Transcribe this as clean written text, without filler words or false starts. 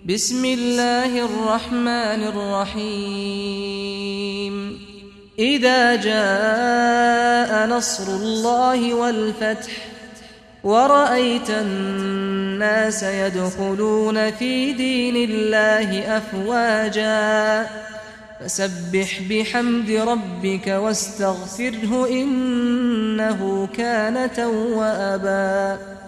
بسم الله الرحمن الرحيم إذا جاء نصر الله والفتح ورأيت الناس يدخلون في دين الله أفواجا فسبح بحمد ربك واستغفره إنه كان توابا